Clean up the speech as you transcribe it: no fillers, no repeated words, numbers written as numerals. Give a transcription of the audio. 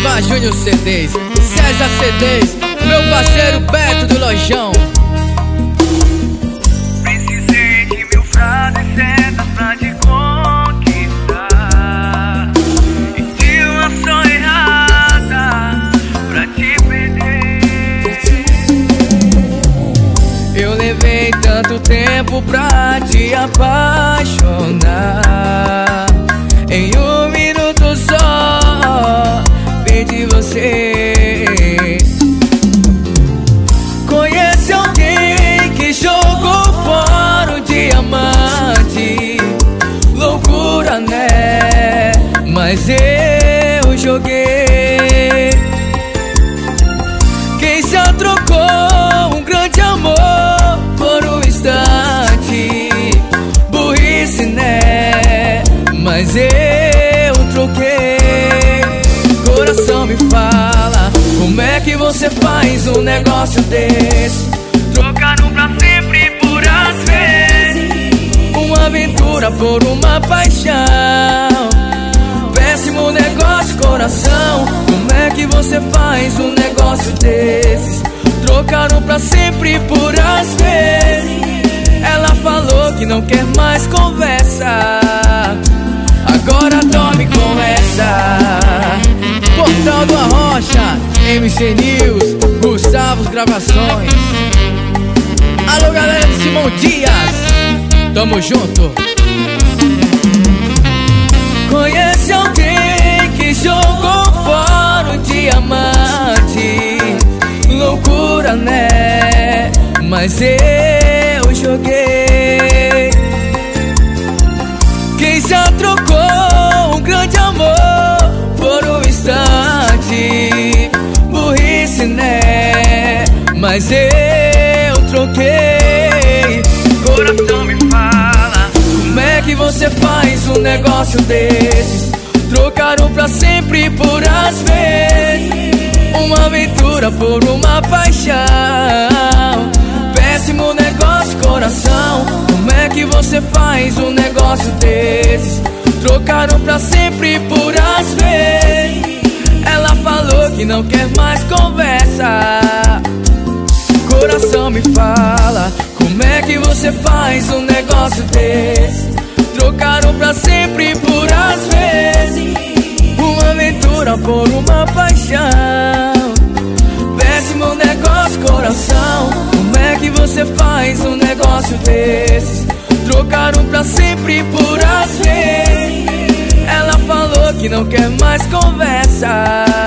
Eva Júnior CDs, César CDs, meu parceiro Beto do Lojão. Precisei de 1000 frases certas pra te conquistar, e de uma só errada pra te perder. Eu levei tanto tempo pra te apaixonar, em um minuto só perdi você. Conhece alguém que jogou fora o diamante? Loucura, né? Mas eu joguei. Quem já trocou um grande amor por um instante? Burrice, né? Mas eu troquei. Coração me fala, como é que você faz um negócio desse? Trocaram pra sempre por às vezes, Uma aventura por uma paixão. Péssimo negócio, coração. Como é que você faz um negócio desse? Trocaram pra sempre por às vezes. Ela falou que não quer mais conversa, agora tome com essa. Portal do Arrocha, MC News, Gustavos Gravações. Alô galera de Simão Dias, tamo junto. Conhece alguém que jogou fora o diamante? Loucura, né? Mas eu joguei. Quem já trocou um grande amor por um instante? Burrice, né? Mas eu troquei. coração me fala, Como é que você faz um negócio desses? Trocaram pra sempre por às vezes. Uma aventura por uma paixão. Péssimo negócio, coração. Como é que você faz um negócio desses? Trocaram pra sempre por às vezes. Ela falou que não quer mais conversa. Coração me fala, como é que você faz um negócio desse? Trocaram pra sempre por às vezes. Uma aventura por uma paixão. Péssimo negócio, coração. Como é que você faz um negócio desse? Trocaram pra sempre por às vezes. Ela falou que não quer mais conversa.